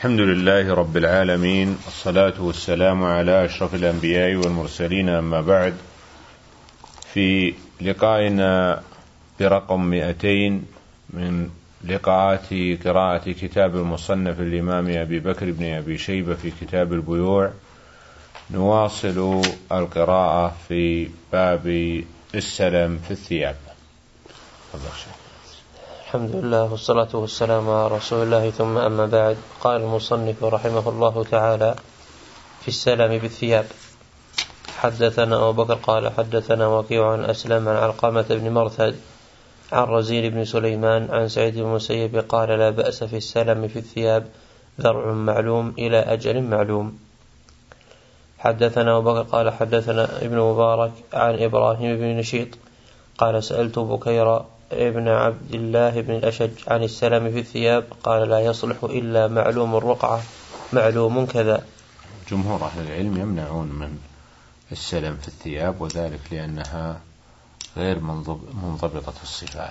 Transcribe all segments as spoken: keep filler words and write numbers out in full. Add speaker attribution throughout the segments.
Speaker 1: الحمد لله رب العالمين، الصلاة والسلام على أشرف الأنبياء والمرسلين، أما بعد. في لقائنا برقم مئتين من لقاءات قراءة كتاب المصنف الإمام أبي بكر بن أبي شيبة في كتاب البيوع، نواصل القراءة في باب السلم في الثياب.
Speaker 2: الحمد لله والصلاة والسلام على رسول الله، ثم أما بعد. قال المصنف رحمه الله تعالى في السلم بالثياب: حدثنا أبو بكر قال حدثنا وكيع عن أسلم عن علقمة بن مرثد عن رزين بن سليمان عن سعيد بن المسيب قال: لا بأس في السلم في الثياب، ذرع معلوم إلى أجل معلوم. حدثنا أبو بكر قال حدثنا ابن مبارك عن إبراهيم بن نشيط قال: سألت بكير ابن عبد الله بن الأشج عن السلم في الثياب قال: لا يصلح إلا معلوم الرقعة معلوم كذا.
Speaker 1: جمهور أهل العلم يمنعون من السلم في الثياب، وذلك لأنها غير منضبطة الصفات.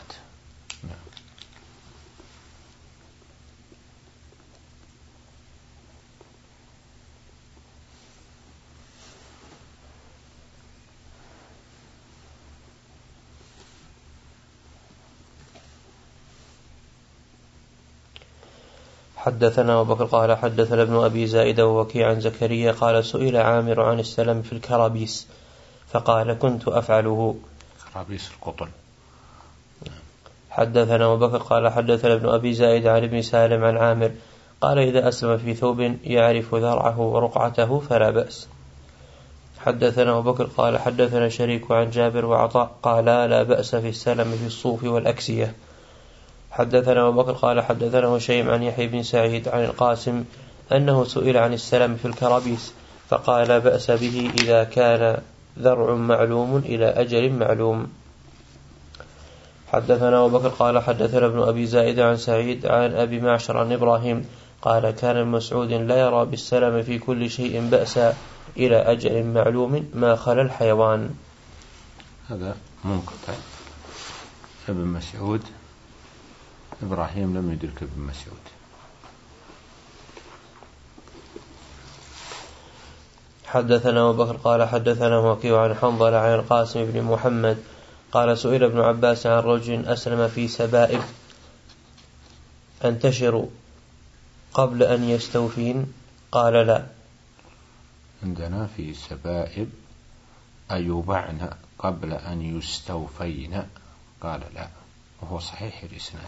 Speaker 2: حدثنا أبو بكر قال حدثنا ابن أبي زائدة ووكيع عن زكريا قال: سئل عامر عن السلم في الكرابيس فقال: كنت أفعله.
Speaker 1: كرابيس القطن.
Speaker 2: حدثنا أبو بكر قال حدثنا ابن أبي زائدة عن ابن سالم عن عامر قال: إذا أسلم في ثوب يعرف ذرعه ورقعته فلا بأس. حدثنا أبو بكر قال حدثنا شريك عن جابر وعطاء قال: لا بأس في السلم في الصوف والأكسية. حدثنا أبو بكر قال حدثنا هشيم عن يحيى بن سعيد عن القاسم أنه سئل عن السلم في الكرابيس فقال: لا بأس به إذا كان ذرع معلوم إلى أجل معلوم. حدثنا أبو بكر قال حدثنا ابن أبي زائد عن سعيد عن أبي معشر عن إبراهيم قال: كان مسعود لا يرى بالسلم في كل شيء بأسا إلى أجل معلوم ما خلا الحيوان.
Speaker 1: هذا منقطع. ابن مسعود إبراهيم لم يدرك ابن مسعود.
Speaker 2: حدثنا أبو بكر قال حدثنا وكيع عن حنظلة عن القاسم بن محمد قال: سئل ابن عباس عن رجل أسلم في سبائب أنتشر قبل أن يستوفين قال: لا.
Speaker 1: عندنا في سبائب أيبعن قبل أن يستوفين قال: لا، وهو صحيح الإسناد.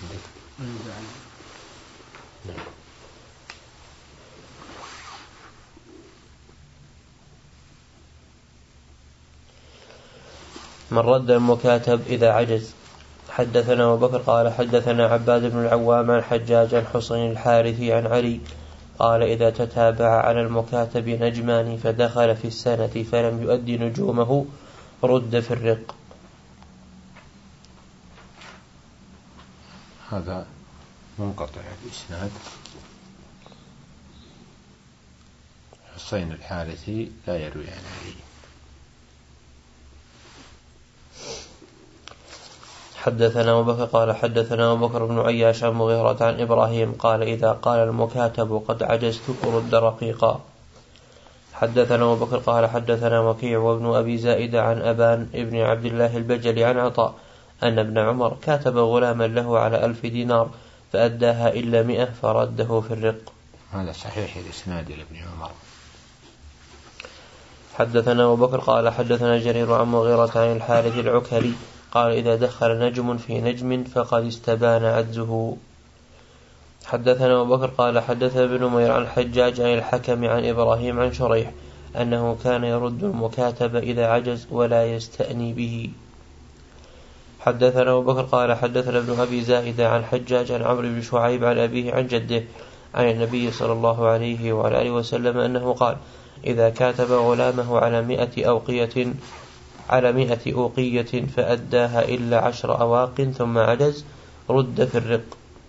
Speaker 2: من رد المكاتب إذا عجز. حدثنا أبو بكر قال حدثنا عباد بن العوام عن حجاج عن حسين الحارثي عن علي قال: إذا تتابع على المكاتب نجمان فدخل في السنة فلم يؤدي نجومه رد في الرق.
Speaker 1: هذا منقطع الإسناد. حسين الحارثي لا يروي عن علي.
Speaker 2: حدثنا أبو بكر قال حدثنا أبو بكر بن عياش عن مغيرة عن إبراهيم قال: إذا قال المكاتب قد عجزت رد رقيقا. حدثنا أبو بكر قال حدثنا وكيع وابن أبي زائدة عن أبان ابن عبد الله البجلي عن عطاء أن ابن عمر كاتب غلاما له على ألف دينار فأداها إلا مئة فرده في الرق.
Speaker 1: هذا صحيح الإسناد لابن عمر.
Speaker 2: حدثنا أبو بكر قال حدثنا جرير عن مغيرة عن الحارث العكري قال: إذا دخل نجم في نجم فقد استبان عجزه. حدثنا أبو بكر قال حدثنا ابن نمير عن حجاج عن الحكم عن إبراهيم عن شريح أنه كان يرد المكاتب إذا عجز ولا يستأني به. حدثنا أبو بكر قال حدثنا ابن أبي زائدة عن حجاج عن عمرو بن شعيب عن أبيه عن جده عن النبي صلى الله عليه وعلى آله وسلم أنه قال: إذا كاتب غلامه على مئة أوقية على مئة أوقية فأداها إلا عشر أواق ثم عجز رد في الرق.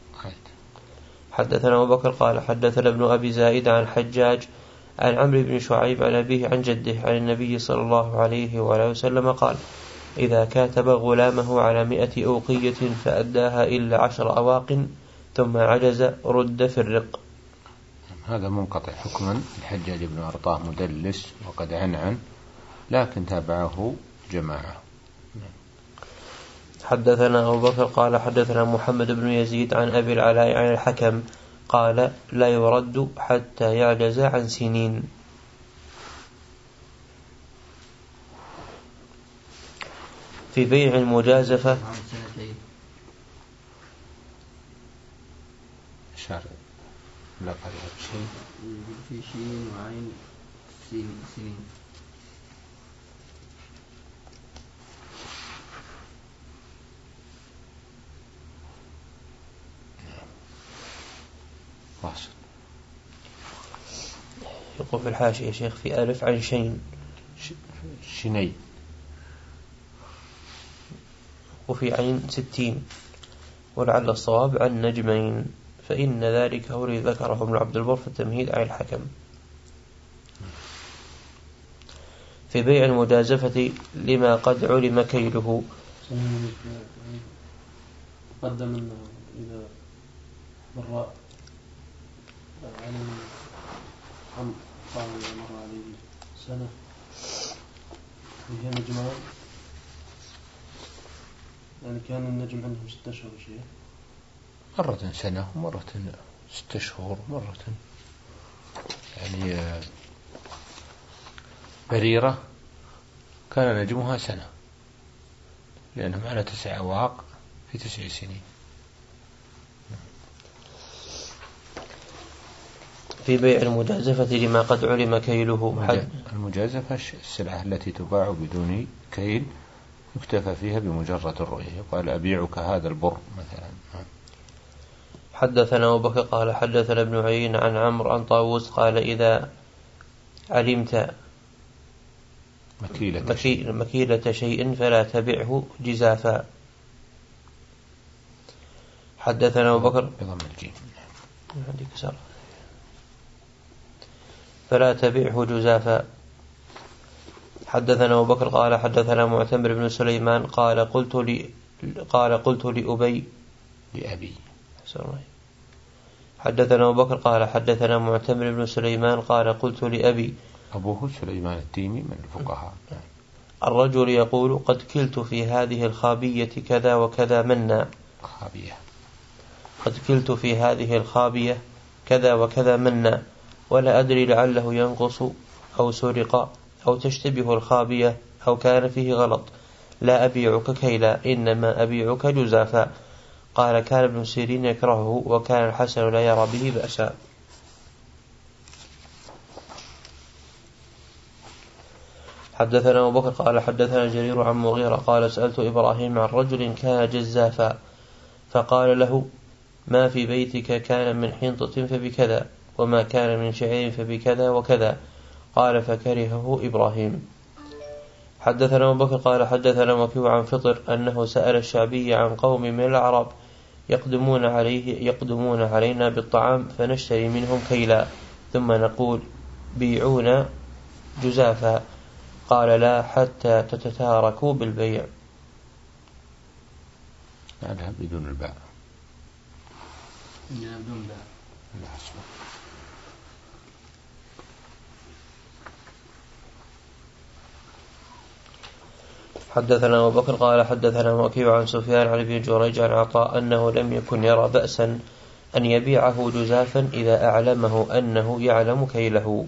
Speaker 2: حدثنا أبو بكر قال حدثنا ابن أبي زائدة عن حجاج عن عمرو بن شعيب عن أبيه عن جده عن النبي صلى الله عليه وعلى آله وسلم قال: إذا كاتب غلامه على مئة أوقية فأداها إلا عشر أواق ثم عجز رد في الرق.
Speaker 1: هذا منقطع حكما. الحجاج بن أرطاه مدلس وقد عنعن، لكن تابعه جماعة.
Speaker 2: حدثنا أبو بكر قال حدثنا محمد بن يزيد عن أبي العلاء عن الحكم قال لا يرد حتى يعجز عن سنين. في بيع المجازفة
Speaker 1: شارع لا قريب شيء
Speaker 3: في شين وعين سنين.
Speaker 1: واصل.
Speaker 2: يقول في الحاشية يا شيخ في ألف عن شين
Speaker 1: شني،
Speaker 2: وفي عين ستين، ولعل الصواب عن نجمين، فإن ذلك هو الذي ذكره ابن عبد البر في التمهيد عن الحكم. في بيع المجازفة لما قد علم كيله.
Speaker 3: قدم أنه إذا مر علم عم قال مر عليه سنة وهي نجمان، يعني كان النجم عندهم ستة أشهر شيء،
Speaker 1: مرة سنة ومرة ستة شهور مرة يعني بريرة كان نجمها سنة، لأنهم على تسع أواق في تسع سنين.
Speaker 2: في بيع المجازفة لما قد علم كيله.
Speaker 1: المجازفة السلعة التي تباع بدون كيل يكتفى فيها بمجرد الرؤية، قال أبيعك هذا البر مثلا.
Speaker 2: حدثنا أبو بكر قال حدثنا ابن عيين عن عمرو عن طاووس قال إذا علمت
Speaker 1: مكيلة,
Speaker 2: مكي مكيلة شيء فلا تبعه جزافا. حدثنا أبو بكر
Speaker 1: بضم الجيم
Speaker 2: فلا تبعه جزافا. حدثنا أبو بكر قال حدثنا معتمر بن سليمان قال قلت لي قال قلت لأبي
Speaker 1: لأبي
Speaker 2: حدثنا أبو بكر قال حدثنا معتمر بن سليمان قال قلت لأبي
Speaker 1: أبوه سليمان التيمي من الفقهاء
Speaker 2: الرجل يقول قد كلت في هذه الخابية كذا وكذا منا.
Speaker 1: خابية
Speaker 2: قد كلت في هذه الخابية كذا وكذا منا ولا أدري لعله ينقص أو سرق أو تشتبه الخابية أو كان فيه غلط، لا أبيعك كيلا إنما أبيعك جزافا. قال كان ابن سيرين يكرهه وكان الحسن لا يرى به بأسا. حدثنا أبو بكر قال حدثنا جرير عن مغيرة قال سألت إبراهيم عن رجل كان جزافا فقال له ما في بيتك كان من حنطة فبكذا وما كان من شعير فبكذا وكذا، قال فكرهه إبراهيم. حدثنا أبو بكر قال حدثنا وكيع عن فطر أنه سأل الشعبي عن قوم من العرب يقدمون عليه يقدمون علينا بالطعام فنشتري منهم كيلا ثم نقول بيعونا جزافا، قال لا حتى تتتاركوا بالبيع.
Speaker 1: بعدها بدون الباء
Speaker 3: بدون باء.
Speaker 2: حدثنا أبو بكر قال حدثنا وكيع عن سفيان عن ابن جريج عن عطاء أنه لم يكن يرى بأسا أن يبيعه جزافا إذا أعلمه أنه يعلم كيله.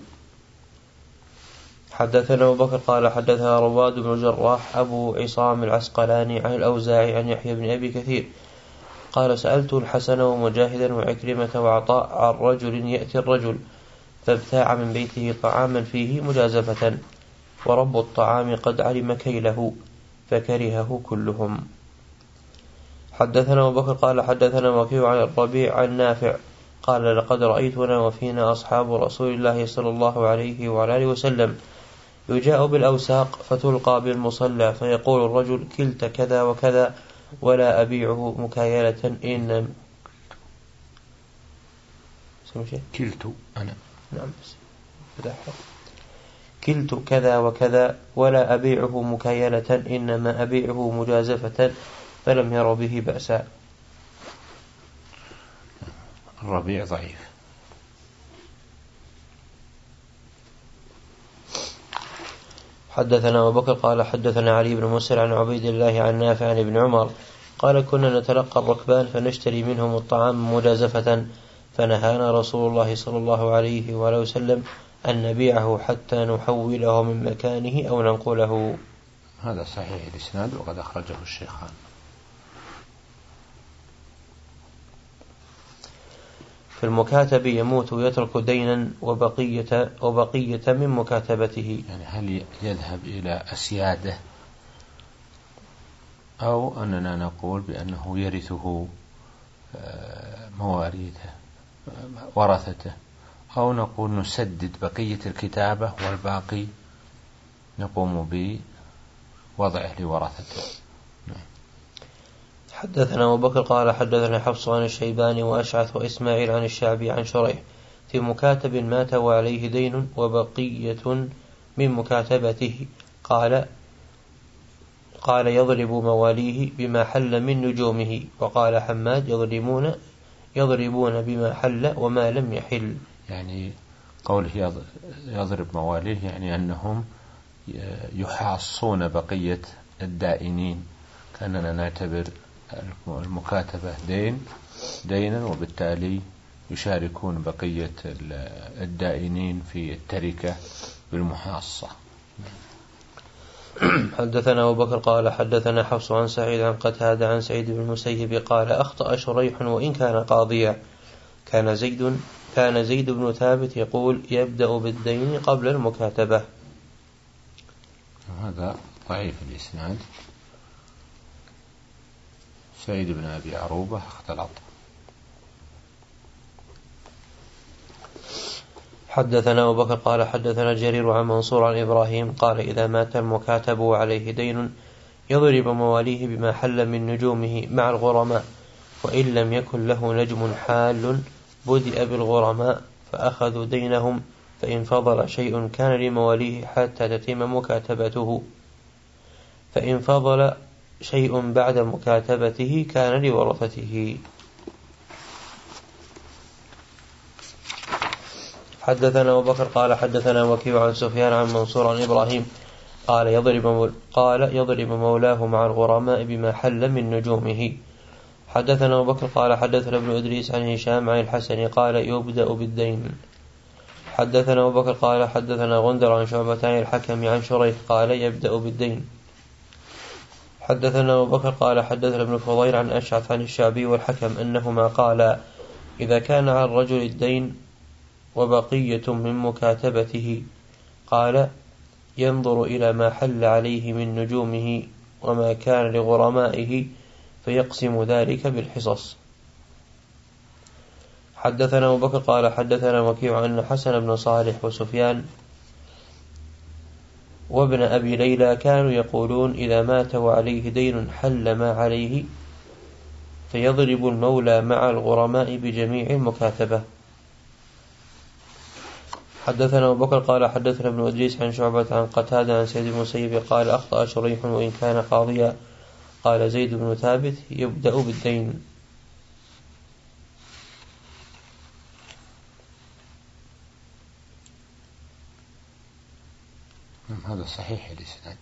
Speaker 2: حدثنا أبو بكر قال حدثنا رواد بن جراح أبو عصام العسقلاني عن الأوزاعي عن يحيى بن أبي كثير قال سألت الحسن ومجاهدا وعكرمة وعطاء عن رجل يأتي الرجل فابتاع من بيته طعاما فيه مجازفة ورب الطعام قد علم كيله فكرهه كلهم. حدثنا أبو بكر قال حدثنا وكيع عن الربيع عن نافع قال لقد رأيتنا وفينا أصحاب رسول الله صلى الله عليه وعلى آله وسلم يجاء بالأوساق فتلقى بالمصلى فيقول الرجل كلت كذا وكذا ولا أبيعه مكايلة إن
Speaker 1: كلت أنا
Speaker 2: نعم كلت كذا وكذا ولا أبيعه مكايلة إنما أبيعه مجازفة فلم ير به بأسا.
Speaker 1: الربيع ضعيف
Speaker 2: حدثنا أبو بكر قال حدثنا علي بن مسر عن عبيد الله عن نافع عن ابن عمر قال كنا نتلقى الركبان فنشتري منهم الطعام مجازفة فنهانا رسول الله صلى الله عليه وآله وسلم أن نبيعه حتى نحوله من مكانه أو ننقله.
Speaker 1: هذا صحيح الإسناد وقد أخرجه الشيخان.
Speaker 2: في المكاتب يموت ويترك دينا وبقية, وبقية من مكاتبته.
Speaker 1: يعني هل يذهب إلى أسياده أو أننا نقول بأنه يرثه مواريثه ورثته أو نقول نسدد بقية الكتابة والباقي نقوم بوضعه لورثته.
Speaker 2: حدثنا أبو بكر قال حدثنا حفص عن الشيباني وأشعث وإسماعيل عن الشعبي عن شريح في مكاتب مات وعليه دين وبقية من مكاتبته قال قال يضرب مواليه بما حل من نجومه. وقال حماد يضربون يضربون بما حل وما لم يحل.
Speaker 1: يعني قوله يضرب مواليه يعني أنهم يحاصون بقية الدائنين، كأننا نعتبر المكاتبة دين دينا وبالتالي يشاركون بقية الدائنين في التركة بالمحاصة.
Speaker 2: حدثنا أبو بكر قال حدثنا حفص عن سعيد عن قتادة عن سعيد بن المسيب قال أخطأ شريح وإن كان قاضيا كان زيد كان زيد بن ثابت يقول يبدأ بالدين قبل المكاتبة.
Speaker 1: هذا ضعيف الإسناد. سعيد بن أبي عروبة اختلط.
Speaker 2: حدثنا أبو بكر قال حدثنا جرير عن منصور عن إبراهيم قال إذا مات المكاتب وعليه دين يضرب مواليه بما حل من نجومه مع الغرماء، وإن لم يكن له نجم حال بدأ بالغرماء فأخذوا دينهم، فإن فضل شيء كان لمواليه حتى تتم مكاتبته، فإن فضل شيء بعد مكاتبته كان لورثته. حدثنا أبو بكر قال حدثنا وكيع عن سفيان عن منصور عن إبراهيم قال يضرب مول قال يضرب مولاه مع الغرماء بما حل من نجومه. حدثنا أبو بكر قال حدثنا ابن إدريس عن هشام عن الحسن قال يبدأ بالدين. حدثنا أبو بكر قال حدثنا غندر عن شعبة عن الحكم عن شريح قال يبدأ بالدين. حدثنا أبو بكر قال حدثنا ابن فضيل عن أشعث عن الشعبي والحكم أنهما قال إذا كان على الرجل الدين وبقية من مكاتبته قال ينظر إلى ما حل عليه من نجومه وما كان لغرمائه فيقسم ذلك بالحصص. حدثنا أبو بكر قال حدثنا وكيع أن حسن بن صالح وسفيان وابن أبي ليلى كانوا يقولون إذا مات وعليه دين حل ما عليه فيضرب المولى مع الغرماء بجميع المكاتبة. حدثنا أبو بكر قال حدثنا ابن إدريس عن شعبة عن قتادة عن سعيد بن المسيب قال أخطأ شريح وإن كان قاضيا قال زيد بن ثابت يبدأ بالدين.
Speaker 1: هذا صحيح الإسناد.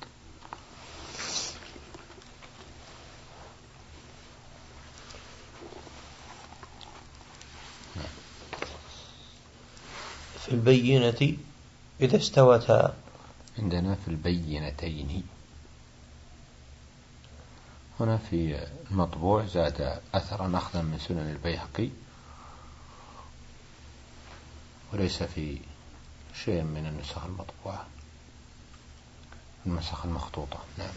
Speaker 2: في البينة إذا استوتا.
Speaker 1: عندنا في البينتين. هنا في المطبوع زاد أثرا أخذا من سنن البيهقي وليس في شيء من النسخ المطبوعة النسخ المخطوطة. نعم.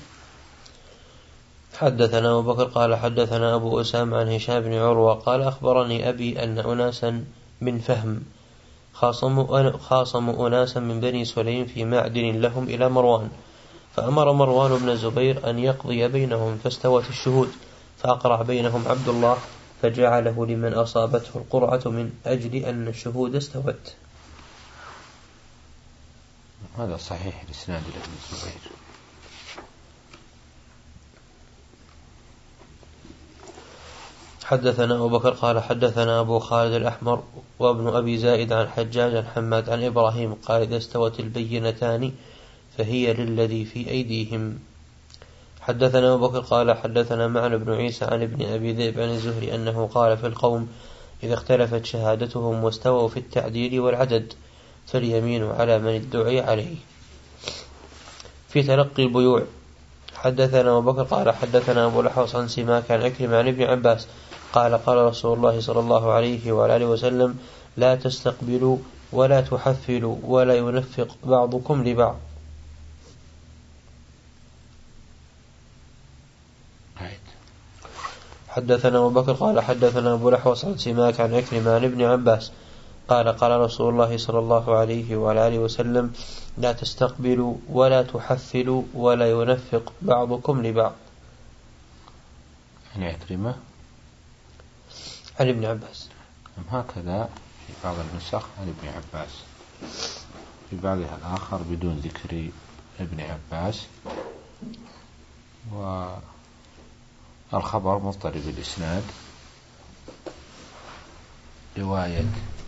Speaker 2: حدثنا أبو بكر قال حدثنا أبو أسامة عن هشام بن عروة قال أخبرني أبي أن أناسا من فهم خاصموا خاصموا أناسا من بني سليم في معدن لهم إلى مروان، فأمر مروان بن الزبير أن يقضي بينهم فاستوت الشهود، فأقرع بينهم عبد الله فجعله لمن أصابته القرعة من أجل أن الشهود استوت.
Speaker 1: هذا صحيح الإسناد لابن الزبير.
Speaker 2: حدثنا أبو بكر قال حدثنا أبو خالد الأحمر وابن أبي زائد عن حجاج عن حماد عن إبراهيم قال إذا استوت البينتان فهي للذي في أيديهم. حدثنا أبو بكر قال حدثنا معن بن عيسى عن ابن أبي ذئب عن الزهري أنه قال في القوم إذا اختلفت شهادتهم واستووا في التعديل والعدد فاليمين على من ادعي عليه. في تلقي البيوع. حدثنا أبو بكر قال حدثنا أبو الأحوص عن سماك عن عكرمة عن ابن عباس قال قال رسول الله صلى الله عليه وعلى آله وسلم لا تستقبلوا ولا تحفلوا ولا ينفق بعضكم لبعض. حدثنا أبو بكر قال حدثنا أبو الأحوص عن سماك عن عكرمة عن ابن عباس قال قال رسول الله صلى الله عليه وعلى آله وسلم لا تستقبلوا ولا تحفلوا ولا ينفق بعضكم لبعض.
Speaker 1: عن عكرمة
Speaker 2: عن ابن عباس.
Speaker 1: هكذا في بعض النسخ عن ابن عباس، في بعضها الآخر بدون ذكر ابن عباس، والخبر مضطرب الإسناد. رواية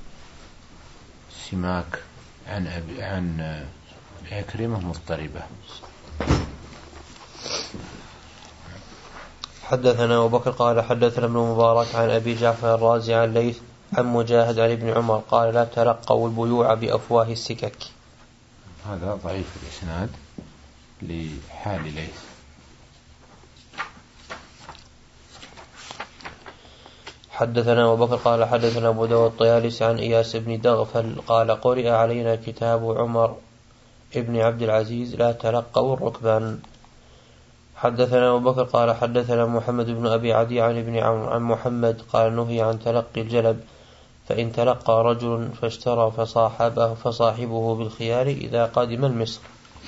Speaker 1: سماك عن أبي عن عكرمة مضطربة.
Speaker 2: حدثنا أبو بكر قال حدثنا ابن مبارك عن أبي جعفر الرازي عن ليث عن مجاهد عن ابن عمر قال لا تلقوا البيوع بأفواه السكك.
Speaker 1: هذا ضعيف الإسناد لحال ليث.
Speaker 2: حدثنا أبو بكر قال حدثنا أبو داود الطيالسي عن إياس بن دغفل قال قرئ علينا كتاب عمر ابن عبد العزيز لا تلقوا الركبان. حدثنا أبو بكر قال حدثنا محمد بن أبي عدي عن ابن عمرو عن محمد قال نهي عن تلقي الجلب فإن تلقى رجل فاشترى فصاحبه فصاحبه بالخيار إذا قدم المصر.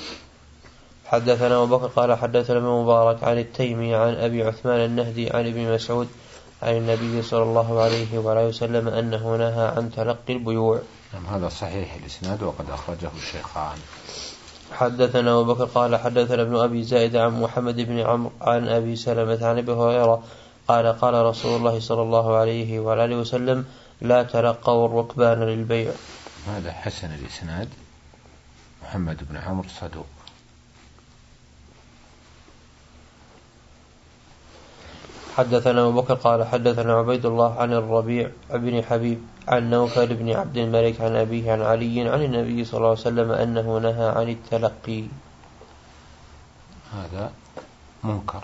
Speaker 2: حدثنا أبو بكر قال حدثنا ابن مبارك عن التيمي عن أبي عثمان النهدي عن ابن مسعود عن النبي صلى الله عليه وعلى وسلم أنه نهى عن تلقي البيوع.
Speaker 1: هذا صحيح الإسناد وقد أخرجه الشيخان.
Speaker 2: حدثنا أبو بكر قال حدثنا ابن أبي زائد عن محمد بن عمرو عن أبي سلمة عن أبي هريرة قال قال رسول الله صلى الله عليه وعلى آله وسلم لا تلقوا الركبان للبيع.
Speaker 1: هذا حسن الإسناد. محمد بن عمرو صدوق.
Speaker 2: حدثنا أبو بكر قال حدثنا عبيد الله عن الربيع بن حبيب عن نوفل بن عبد الملك عن أبيه عن علي عن النبي صلى الله عليه وسلم أنه نهى عن التلقي.
Speaker 1: هذا منكر.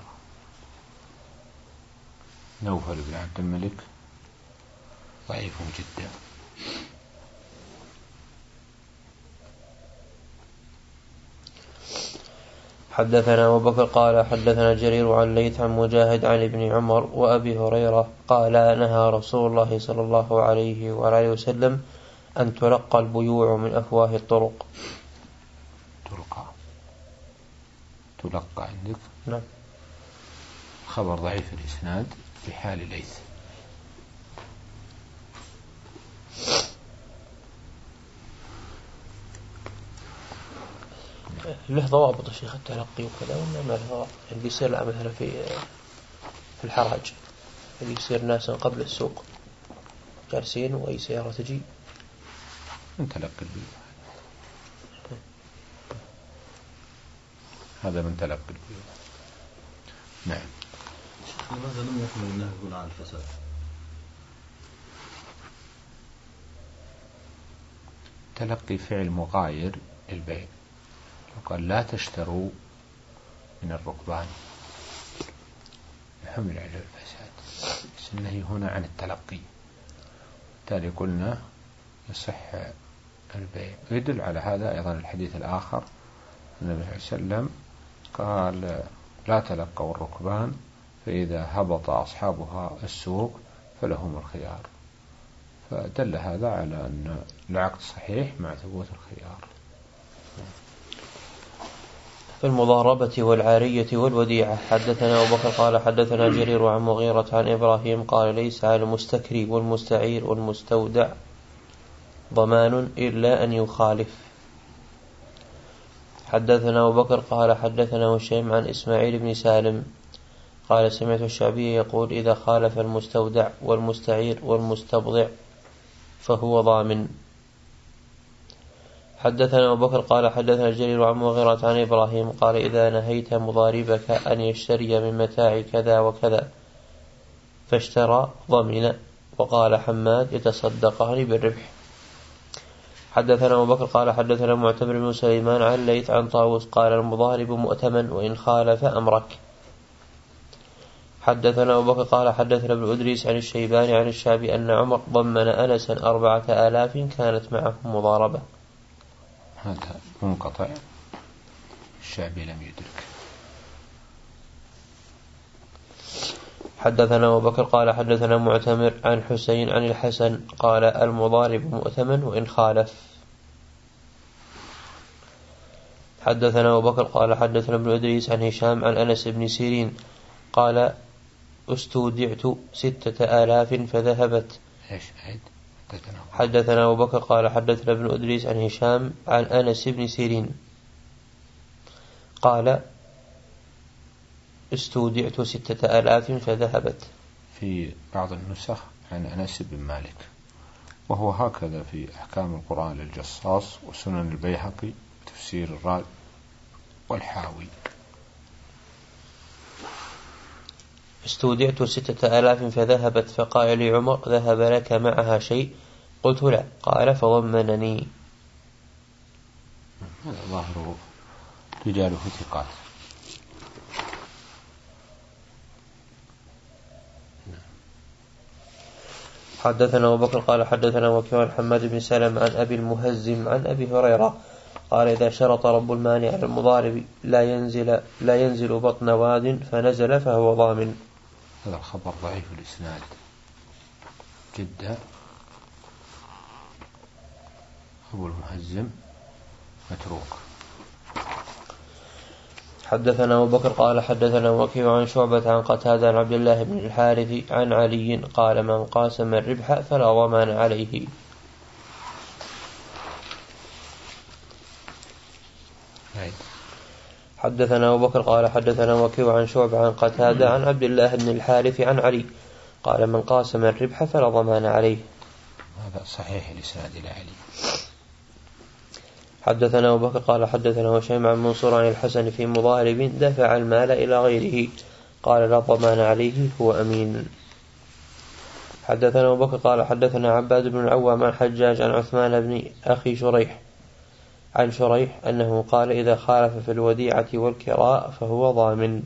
Speaker 1: نوفل بن عبد الملك ضعيف جدا.
Speaker 2: حدثنا أبو بكر قال حدثنا جرير عن ليث عن مجاهد عن ابن عمر وأبي هريرة قال نهى رسول الله صلى الله عليه وعلى وسلم أن تلقى البيوع من أفواه الطرق.
Speaker 1: تلقى تلقى عندك؟
Speaker 2: نعم.
Speaker 1: خبر ضعيف الإسناد في حال ليث.
Speaker 2: له ضوابط الشيخ التلقي وكذا ولا ما له ضوابط؟ اللي يصير لا مثلا في في الحراج اللي يصير ناس قبل السوق جالسين وأي سيارة تجي
Speaker 1: من تلقي البيوع. هذا من تلقي البيوع. نعم.
Speaker 4: لماذا لم يحمل النهي هنا على الفساد؟
Speaker 1: تلقي فعل مغاير للبيع. وقال لا تشتروا من الركبان يحمل على الفساد. بس النهي هنا عن التلقي، بالتالي قلنا يصح البيع. ويدل على هذا أيضا الحديث الآخر النبي صلى الله عليه وسلم قال لا تلقوا الركبان فإذا هبط أصحابها السوق فلهم الخيار. فدل هذا على أن العقد صحيح مع ثبوت الخيار.
Speaker 2: في المضاربة والعارية والوديعة. حدثنا أبو بكر قال حدثنا جرير عن مغيرة عن إبراهيم قال ليس على المستكري والمستعير والمستودع ضمان إلا أن يخالف. حدثنا أبو بكر قال حدثنا هشيم عن إسماعيل بن سالم قال سمعت الشعبي يقول إذا خالف المستودع والمستعير والمستبضع فهو ضامن. حدثنا أبو بكر قال حدثنا جرير عن مغيرة عن إبراهيم قال إذا نهيت مضاربك أن يشتري من متاع كذا وكذا فاشترى ضمن. وقال حماد يتصدقان بالربح. حدثنا أبو بكر قال حدثنا معتمر بن سليمان عن الليث عن طاووس قال المضارب مؤتمن وإن خالف أمرك. حدثنا أبو بكر قال حدثنا ابن أدريس عن الشيباني عن الشعبي أن عمر ضمن أنسا أربعة آلاف كانت معه مضاربة.
Speaker 1: هذا منقطع، الشعبي لم يدرك.
Speaker 2: حدثنا أبو بكر قال حدثنا معتمر عن حسين عن الحسن قال المضارب مؤتمن وإن خالف. حدثنا أبو بكر قال حدثنا ابن أدريس عن هشام عن أنس بن سيرين قال استودعت ستة آلاف فذهبت. حدثنا أبو بكر قال حدثنا ابن أدريس عن هشام عن أنس بن سيرين قال استودعت ستة آلاف فذهبت.
Speaker 1: في بعض النسخ عن أنس بن مالك، وهو هكذا في أحكام القرآن للجصاص وسنن البيهقي تفسير الراد والحاوي.
Speaker 2: استودعت ستة آلاف فذهبت فقال لي عمر ذهب لك معها شيء؟ قلت لا. قال فضمنني.
Speaker 1: هذا ظاهره رجاله ثقات.
Speaker 2: حدثنا أبو بكر قال حدثنا وكيع عن حماد بن سلم عن أبي المهزم عن أبي هريرة قال إذا شرط رب المانع على المضارب لا ينزل لا ينزل بطن واد فنزل فهو ضامن.
Speaker 1: هذا الخبر ضعيف الإسناد جدا. أبو المهزم متروك.
Speaker 2: حدثنا أبو بكر قال حدثنا وكيع عن شعبة عن قتادة عن عبد الله بن الحارث عن علي قال من قاسم الربح فلا ضمان عليه. حدثنا أبو بكر قال حدثنا وكيع عن شعبة عن قتادة عن عبد الله بن الحارث عن علي قال من قاسم الربح فلا ضمان عليه.
Speaker 1: هذا صحيح الإسناد إلى علي.
Speaker 2: حدثنا أبو بكر قال حدثنا هشيم عن منصور عن الحسن في مضارب دفع المال إلى غيره قال لا ضمان عليه هو أمين. حدثنا أبو بكر قال حدثنا عباد بن العوام عن حجاج عن عثمان بن أخي شريح عن شريح أنه قال إذا خالف في الوديعة والكراء فهو ضامن.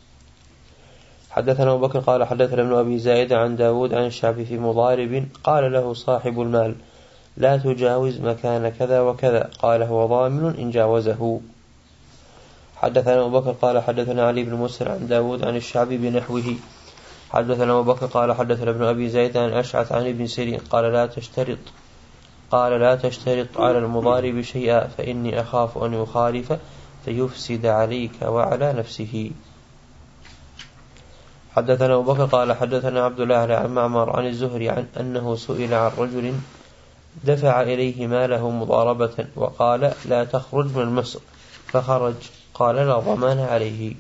Speaker 2: حدثنا أبو بكر قال حدثنا ابن أبي زائد عن داود عن الشعبي في مضارب قال له صاحب المال لا تجاوز مكان كذا وكذا قال هو ضامن إن جاوزه. حدثنا أبو بكر قال حدثنا علي بن مسر عن داود عن الشعبي بنحوه. حدثنا أبو بكر قال حدثنا ابن أبي زيد عن أشعث عن ابن سيرين قال لا تشترط قال لا تشترط على المضارب شيئا فإني أخاف أن يخالف فيفسد عليك وعلى نفسه. حدثنا أبو بكر قال حدثنا عبد الله عن معمر عن الزهري عن أنه سئل عن رجل دفع إليه ماله مضاربة وقال لا تخرج من مصر فخرج قال لا ضمان عليه.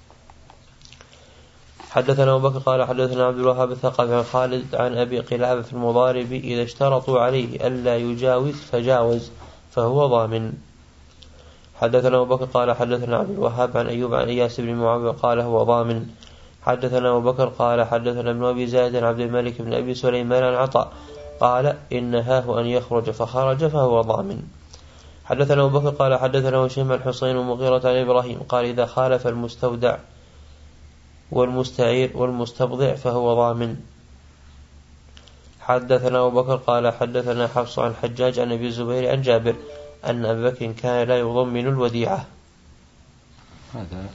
Speaker 2: حدثنا أبو بكر قال حدثنا عبد الوهاب الثقفي عن خالد عن أبي قلابة في المضارب إذا اشترطوا عليه ألا يجاوز فجاوز فهو ضامن. حدثنا أبو بكر قال حدثنا عبد الوهاب عن أيوب عن إياس بن معاوية قال هو ضامن. حدثنا أبو بكر قال حدثنا ابن أبي زائد عن عبد الملك بن أبي سليمان عن عطاء قال إن هاه أن يخرج فخرج فهو ضامن. حدثنا أبو بكر قال حدثنا هشيم الحصين ومغيرة عن إبراهيم قال إذا خالف المستودع والمستعير والمستبضع فهو ضامن. حدثنا أبو بكر قال حدثنا حفص عن حجاج عن أبي الزبير عن جابر أن أبا بكر كان لا يضمن الوديعة.
Speaker 1: هذا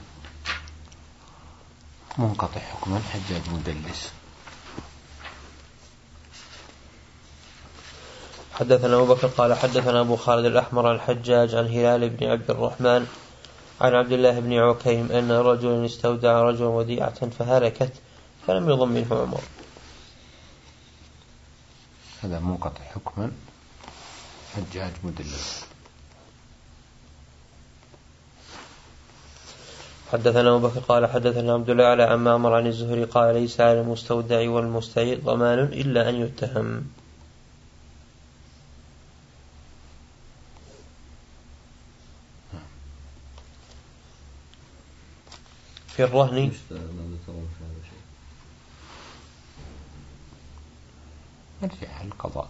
Speaker 1: منقطع حكما حجاج مدلس.
Speaker 2: حدثنا أبو بكر قال حدثنا أبو خالد الأحمر عن الحجاج عن هلال بن عبد الرحمن عن عبد الله بن عكيم أن رجلا استودع رجلا وديعة فهلكت فلم يضمنه عمر.
Speaker 1: هذا منقطع حكما حجاج مدلس.
Speaker 2: حدثنا أبو بكر قال حدثنا عبد الله على عن معمر عن الزهري قال ليس على المستودع والمستعير ضمان إلا أن يتهم. في الرهن
Speaker 1: نرجع القضاء.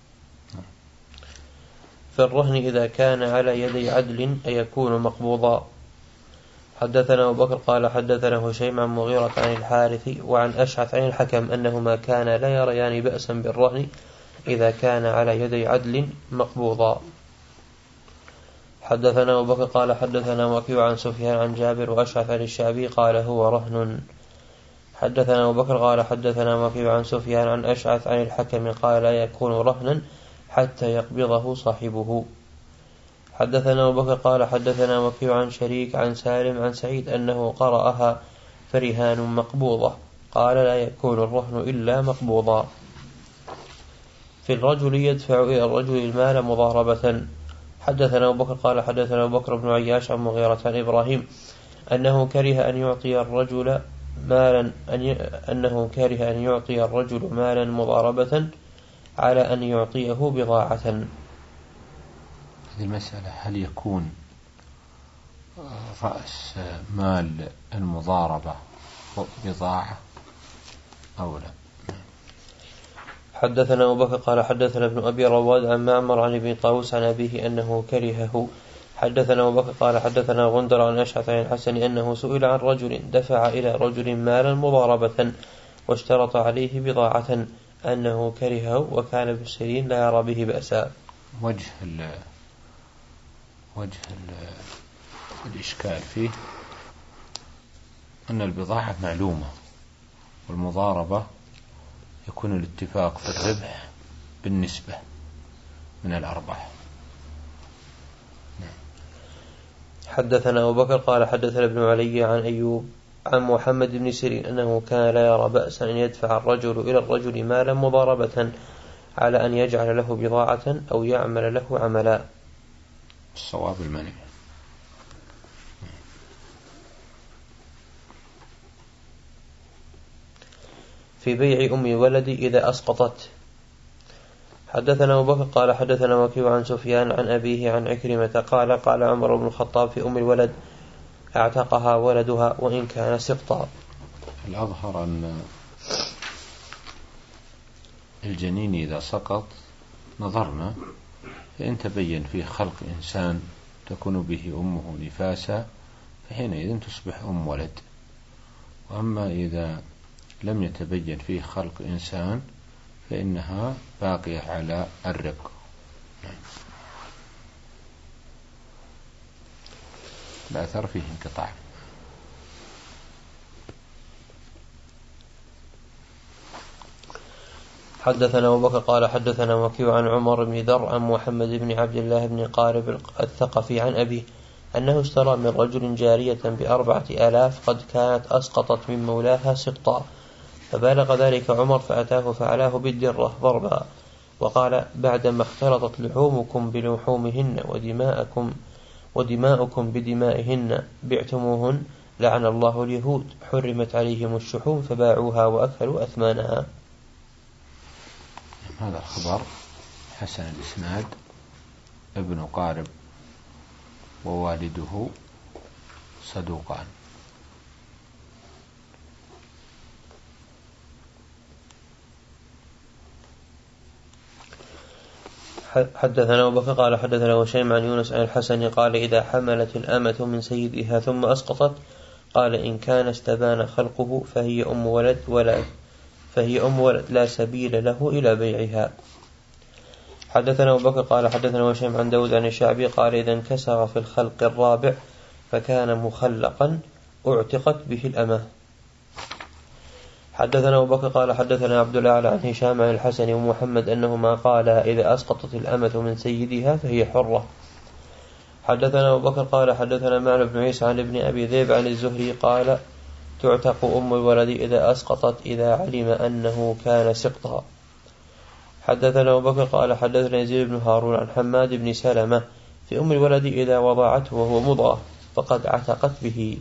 Speaker 2: في الرهن إذا كان على يدي عدل أيكون مقبوضا. حدثنا أبو بكر قال حدثنا هشيم عن مغيرة عن الحارث وعن أشعث عن الحكم أنهما كانا لا يريان بأسا بالرهن إذا كان على يدي عدل مقبوضا. حدثنا أبو بكر قال حدثنا وكيع عن سفيان عن جابر وأشعث عن الشعبي قال هو رهن. حدثنا أبو بكر قال حدثنا وكيع عن سفيان عن أشعث عن الحكم قال لا يكون رهنا حتى يقبضه صاحبه. حدثنا أبو بكر قال حدثنا وكيع عن شريك عن سالم عن سعيد أنه قرأها فرهان مقبوضة قال لا يكون الرهن إلا مقبوضا. في الرجل يدفع إلى الرجل المال مضاربة. حدثنا أبو بكر قال حدثنا أبو بكر بن عياش عن مغيرة عن إبراهيم أنه كره أن يعطي الرجل مالا أن ي... أنه كره أن يعطي الرجل مالا مضاربة على أن يعطيه بضاعة.
Speaker 1: هذه المسألة هل يكون رأس مال المضاربة بضاعة أو لا؟
Speaker 2: حدثنا أبو بكر قال حدثنا ابن أبي رواد عن معمر عن ابن طاووس عن أبيه أنه كرهه. حدثنا أبو بكر قال حدثنا غندر عن أشعث عن الحسن أنه سئل عن رجل دفع إلى رجل مالا مضاربة واشترط عليه بضاعة أنه كرهه وكان ابن سيرين لا يرى به بأسا.
Speaker 1: وجه ال وجه ال الإشكال فيه أن البضاعة معلومة والمضاربة يكون الاتفاق في الربح بالنسبة من الأرباح.
Speaker 2: حدثنا أبو بكر قال حدثنا ابن علي عن أيوب عن محمد بن سيرين أنه كان لا يرى بأسا أن يدفع الرجل إلى الرجل مالا مضاربة على أن يجعل له بضاعة أو يعمل له عملا.
Speaker 1: الصواب المنع.
Speaker 2: في بيع أم الولد إذا أسقطت. حدثنا أبو بكر قال حدثنا وكيع عن سفيان عن أبيه عن عكرمة قال قال عمر بن الخطاب في أم الولد اعتقها ولدها وإن كان سقطا.
Speaker 1: الأظهر أن الجنين إذا سقط نظرنا فإن تبين فيه خلق إنسان تكون به أمه نفاسا فحينئذ تصبح أم ولد، وأما إذا لم يتبين فيه خلق إنسان فإنها باقية على الرق. الأثر فيه انقطاع.
Speaker 2: حدثنا أبو بكر قال حدثنا وكيع عن عمر بن ذر عن محمد بن عبد الله بن قارب الثقفي عن أبيه أنه اشترى من رجل جارية بأربعة آلاف قد كانت أسقطت من مولاها سقطا، فبالغ ذلك عمر فأتاه فعلاه بالدرة ضربا وقال بعدما اختلطت لحومكم بلحومهن ودماءكم ودماؤكم بدمائهن بعتموهن لعن الله اليهود حرمت عليهم الشحوم فباعوها وأكلوا أثمانها.
Speaker 1: هذا الخبر حسن الإسناد، ابن قارب ووالده صدوقان.
Speaker 2: حدثنا أبو بكر قال حدثنا هشيم عن يونس عن الحسن قال إذا حملت الأمة من سيدها ثم أسقطت قال إن كان استبان خلقه فهي أم ولد ولا فهي أم ولد لا سبيل له إلى بيعها. حدثنا أبو بكر قال حدثنا هشيم عن داود عن الشعبي قال إذا انكسر في الخلق الرابع فكان مخلقا اعتقت به الأمة. حدثنا أبو بكر قال حدثنا عبد الأعلى عن هشام عن الحسن ومحمد أنهما قال إذا أسقطت الأمة من سيدها فهي حرة. حدثنا أبو بكر قال حدثنا معن بن عيسى عن ابن أبي ذئب عن الزهري قال تعتق أم الولد إذا أسقطت إذا علم أنه كان سقطا. حدثنا أبو بكر قال حدثنا يزيد بن هارون عن حماد بن سلمة في أم الولد إذا وضعته وهو مضغة فقد عتقت به.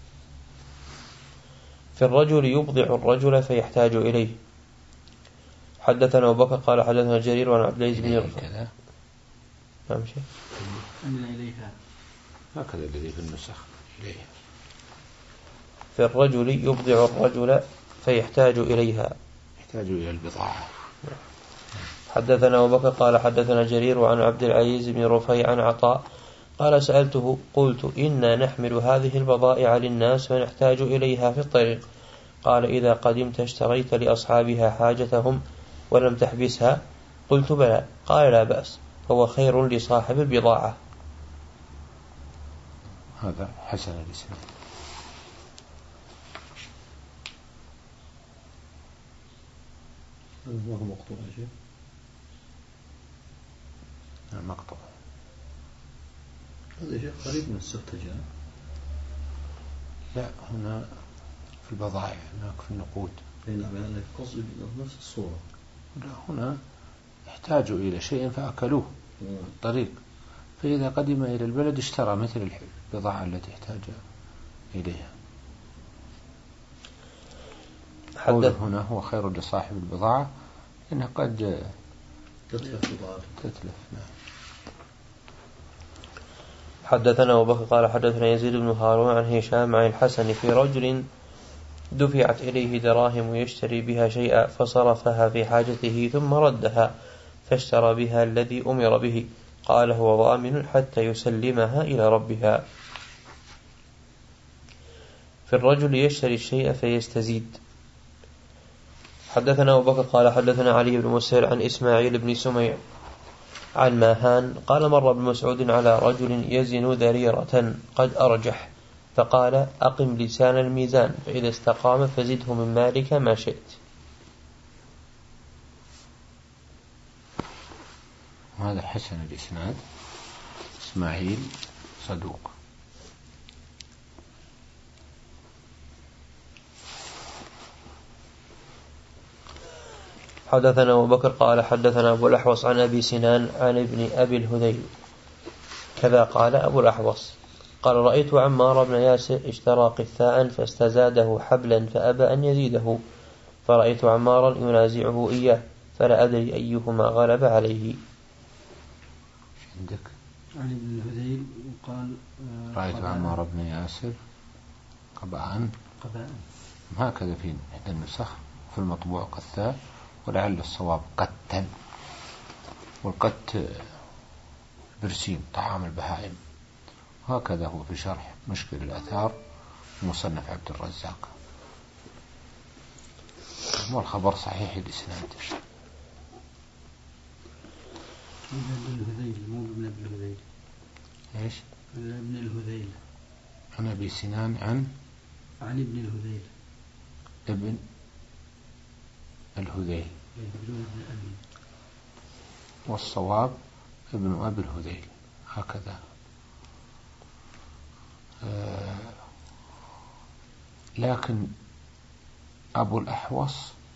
Speaker 2: في الرجل يبضع الرجل فيحتاج إليه. حدثنا أبو بكر قال حدثنا جرير عن عبد العزيز بن رفع نعم شيء
Speaker 3: أمن إليها
Speaker 1: هكذا الذي في النسخ إليها.
Speaker 2: في الرجل يبضع الرجل فيحتاج إليها.
Speaker 1: يحتاج إلى البضاعة.
Speaker 2: حدثنا أبو بكر قال حدثنا جرير عن عبد العزيز بن رفيع عن عطاء قال سألته قلت إنا نحمل هذه البضائع للناس ونحتاج إليها في الطريق، قال إذا قدمت اشتريت لأصحابها حاجتهم ولم تحبسها؟ قلت بلى، قال لا بأس، هو خير لصاحب البضاعة.
Speaker 1: هذا حسن الإسناد.
Speaker 4: ما هو مقطوع يا شيخ؟
Speaker 1: مقطوع.
Speaker 4: هذا يا شيخ قريب من السرتجة.
Speaker 1: لا، هنا في البضائع، هناك في النقود.
Speaker 4: نعم، يعني قصدي نفس الصورة.
Speaker 1: لا، هنا احتاجوا إلى شيء فأكلوه في الطريق، فإذا قدم إلى البلد اشترى مثل البضاعة التي احتاج إليها. قوله هنا هو خير لصاحب البضاعة إنها قد
Speaker 4: تتلف بضاعته.
Speaker 1: تتلف. نعم.
Speaker 2: حدثنا أبو بكر قال حدثنا يزيد بن هارون عن هشام عن الحسن في رجل دفعت إليه دراهم يشتري بها شيئا فصرفها في حاجته ثم ردها فاشترى بها الذي أمر به، قال هو ضامن حتى يسلمها إلى ربها. في الرجل يشتري الشيء فيستزيد. حدثنا أبو بكر قال حدثنا علي بن مسهر عن إسماعيل بن سميع عن ماهان قال مر ابن مسعود على رجل يزن ذريرة قد أرجح فقال أقم لسان الميزان فإذا استقام فزده من مالك ما شئت.
Speaker 1: هذا حسن الإسناد. إسماعيل صدوق.
Speaker 2: حدثنا أبو بكر قال حدثنا أبو الأحوص عن أبي سنان عن ابن أبي الهذيل كذا قال أبو الأحوص قال رأيت عمار بن ياسر اشترى قثاء فاستزاده حبلا فأبى أن يزيده، فرأيت عمارا ينازعه إياه فلا أدري أيهما غلب عليه.
Speaker 1: عندك
Speaker 3: عن ابن الهذيل قال
Speaker 1: رأيت عمار بن ياسر قبعا
Speaker 3: قبعا،
Speaker 1: هكذا في إحدى النسخ في المطبوع قثاء، ولعل الصواب قتا، والقت برسيم طعام البهائم. هكذا هو في شرح مشكل الآثار مصنف عبد الرزاق، والخبر صحيح الإسناد.
Speaker 3: ابن الهذيل مو ابن ابن الهذيل.
Speaker 1: ايش؟
Speaker 3: ابن الهذيل
Speaker 1: عن أبي سنان عن
Speaker 3: عن ابن الهذيل
Speaker 1: ابن الهذيل، والصواب ابن أبي الهذيل هكذا. آه لكن أبو الأحوص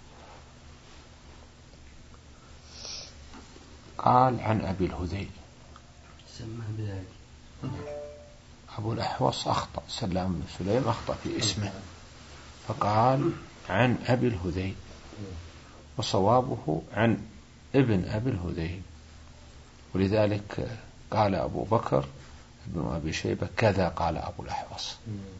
Speaker 1: قال عن أبي الهذيل،
Speaker 3: سماه بذلك.
Speaker 1: أبو الأحوص أخطأ، سلام بن سليم أخطأ في اسمه فقال عن أبي الهذيل، وصوابه عن ابن أبي الهذيل، ولذلك قال أبو بكر ابن أبي شيبة كذا قال أبو الأحوص.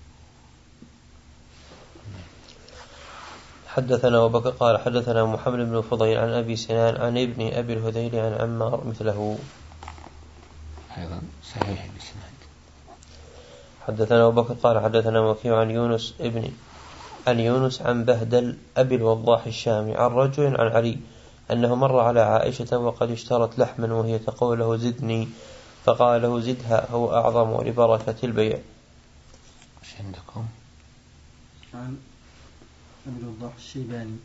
Speaker 2: حدثنا أبو بكر قال حدثنا محمد بن فضيل عن أبي سنان عن ابن أبي الهذيل عن عمار مثله،
Speaker 1: أيضا صحيح الإسناد.
Speaker 2: حدثنا أبو بكر قال حدثنا وكيع عن يونس ابن عن يونس عن بهدل أبي الوضاح الشامي عن رجل عن علي أنه مر على عائشة وقد اشترت لحما وهي تقول له زدني، فقال له زدها هو أعظم لبركة البيع.
Speaker 1: ايش عندكم؟
Speaker 3: عن أبي الوضاح الشيباني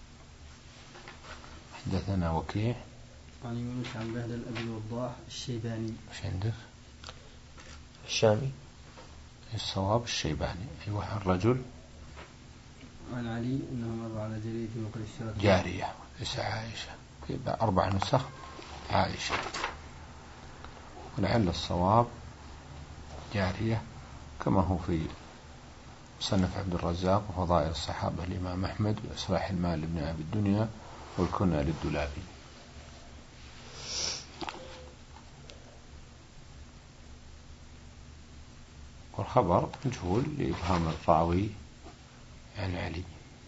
Speaker 1: حدثنا وكيع
Speaker 3: عن يونس عن بهدل أبي الوضاح الشيباني.
Speaker 1: ايش عندك؟
Speaker 2: الشامي.
Speaker 1: الصواب الشيباني. أيوة. الرجل
Speaker 3: عن علي أنه مر على جارية وقد اشترت
Speaker 1: جارية ليس عائشة، في أربع نسخ عائشة، ولعل الصواب جارية كما هو في مصنف عبد الرزاق وفضائل الصحابة الإمام أحمد وإصلاح المال لابن أبي الدنيا والكنى للدولابي. والخبر مجهول لإبهام الراوي عن علي.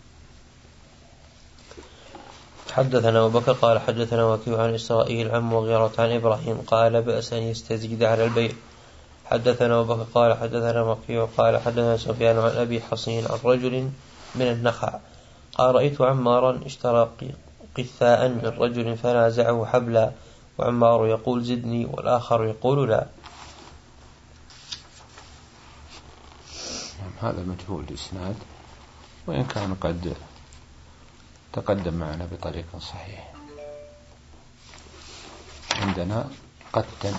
Speaker 2: حدثنا أبو بكر قال حدثنا وكيع عن إسرائيل عن مغيرة عن إبراهيم قال بأس أن يستزيد على البيع. حدثنا أبو بكر قال حدثنا وكيع قال حدثنا سفيان عن أبي حصين عن رجل من النخع قال رأيت عمارا اشترى قثاء من رجل فنازعه حبلا وعمار يقول زدني والآخر يقول لا.
Speaker 1: هذا مجهول الإسناد وإن كان قد تقدم معنا بطريقة صحيح. عندنا قتل.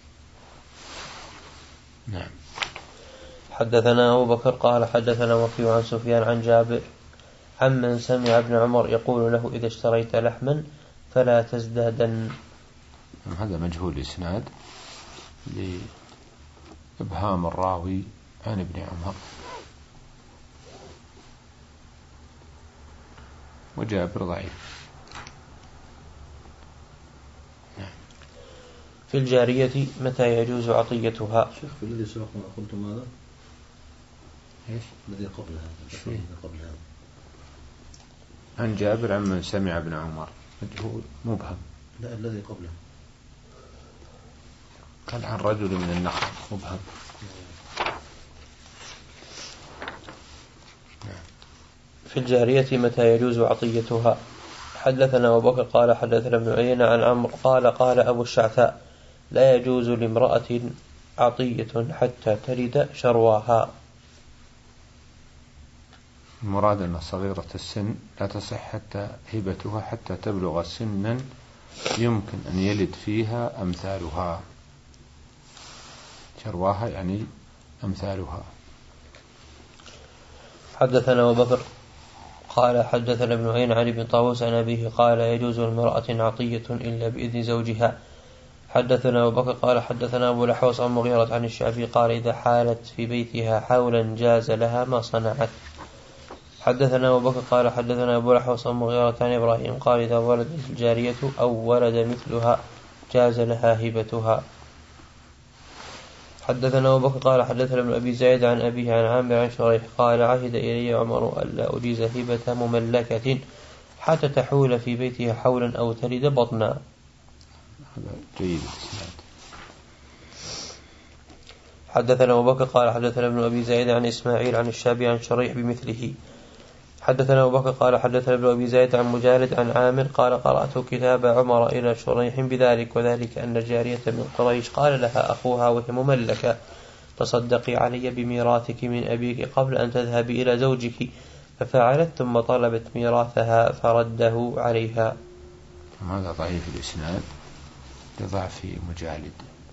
Speaker 1: نعم.
Speaker 2: حدثنا أبو بكر قال حدثنا وكيع عن سفيان عن جابر عمن سمع ابن عمر يقول له إذا اشتريت لحما فلا تزدادن.
Speaker 1: هذا مجهول الإسناد لإبهام الراوي عن ابن عمر، وجابر ضعيف. نعم.
Speaker 2: في الجارية متى يجوز عطيتها؟
Speaker 4: شيخ في الذي سبقنا قلت ماذا؟
Speaker 1: إيش؟
Speaker 4: الذي قبل هذا. الذي قبل هذا.
Speaker 1: عن جابر عمن سمع ابن عمر مجهول مبهم.
Speaker 4: لا الذي قبله
Speaker 1: قال عن رجل من النخل مبهم.
Speaker 2: في الجارية متى يجوز عطيتها؟ حدثنا أبو بكر قال حدثنا ابن عيينة عن عمرو قال قال أبو الشعثاء لا يجوز لامرأة عطية حتى تلد شرواها.
Speaker 1: المراد أن صغيرة السن لا تصح حتى هبتها حتى تبلغ سنا يمكن أن يلد فيها أمثالها. شرواها يعني أمثالها.
Speaker 2: حدثنا أبو بكر قال حدثنا ابن عيينة عن ابن طاووس عن أبيه قال يجوز لامرأة عطية إلا بإذن زوجها. حدثنا أبو بكر قال حدثنا أبو الأحوص عن مغيرة عن الشعبي قال إذا حالت في بيتها حولا جاز لها ما صنعت. حدثنا أبو بكر قال حدثنا أبو الأحوص عن مغيرة عن إبراهيم قال إذا ولدت الجارية أو ولد مثلها جاز لها هبتها. حدثنا أبو بكر قال حدثنا ابن أبي زايد عن أبيه عن عامر عن شريح قال عهد إلي عمر ألا أجيز هبة مملكة حتى تحول في بيتها حولا أو تلد بطنا.
Speaker 1: هذا جيد الإسناد.
Speaker 2: حدثنا أبو بكر قال حدثنا ابن أبي زايد عن إسماعيل عن الشعبي عن شريح بمثله. حدثنا أبو بكر قال حدثنا ابن أبي زايد عن مجالد عن عامر قال قرأت كتاب عمر إلى شريح بذلك وذلك أن جارية من قريش قال لها أخوها وهي مملكة تصدقي علي بميراثك من أبيك قبل أن تذهبي إلى زوجك ففعلت ثم طلبت ميراثها فرده عليها.
Speaker 1: هذا ضعيف الإسناد لضعف مجالد.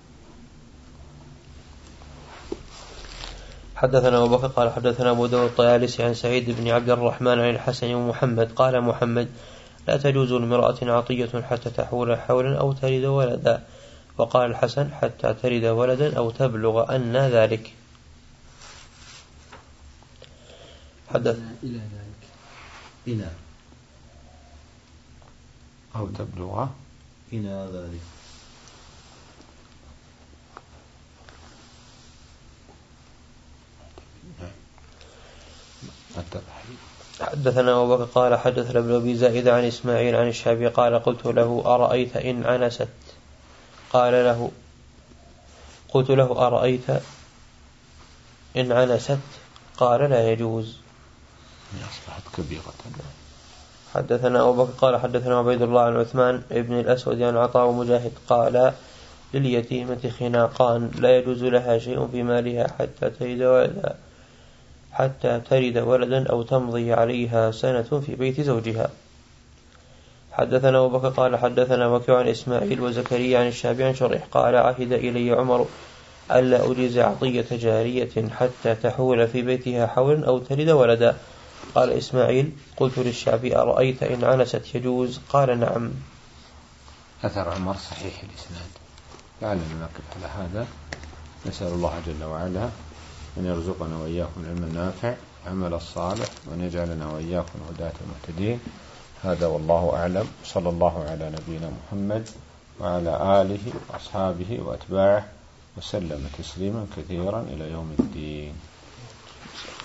Speaker 2: حدثنا أبو بكر قال حدثنا أبو داود الطيالسي عن سعيد بن عبد الرحمن عن الحسن ومحمد قال محمد لا تجوز لامرأة عطية حتى تحول حولا أو تلد ولدا. وقال الحسن حتى تلد ولدا أو تبلغ أن ذلك. حدث
Speaker 3: إلى ذلك
Speaker 4: إلى
Speaker 1: أو تبلغ
Speaker 4: إلى ذلك.
Speaker 2: حدثنا أبو بكر قال حدثنا ابن أبي زائد عن إسماعيل عن الشعبي قال قلت له أرأيت إن عنست قال له قلت له أرأيت إن عنست قال لا يجوز.
Speaker 1: أصبحت كبيرة.
Speaker 2: حدثنا أبو بكر قال حدثنا عبيد الله عن عثمان ابن الأسود عن عطاء ومجاهد قال لليتيمة خناقان لا يجوز لها شيء في مالها حتى تلد ولدا حتى تلد ولدا أو تمضي عليها سنة في بيت زوجها. حدثنا أبو بكر قال حدثنا وكيع عن إسماعيل وزكريا عن الشعبي عن شريح قال عهد إلي عمر ألا أجيز عطية جارية حتى تحول في بيتها حولا أو تلد ولدا. قال إسماعيل قلت للشعبي أرأيت إن عنست يجوز قال نعم.
Speaker 1: أثر عمر صحيح الإسناد. لعلنا نقف على هذا. نسأل الله جل وعلا أن يرزقنا وإياكم العلم النافع عمل الصالح وأن يجعلنا وإياكم هداة المهتدين. هذا والله أعلم. صلى الله على نبينا محمد وعلى آله وأصحابه وأتباعه وسلم تسليما كثيرا إلى يوم الدين.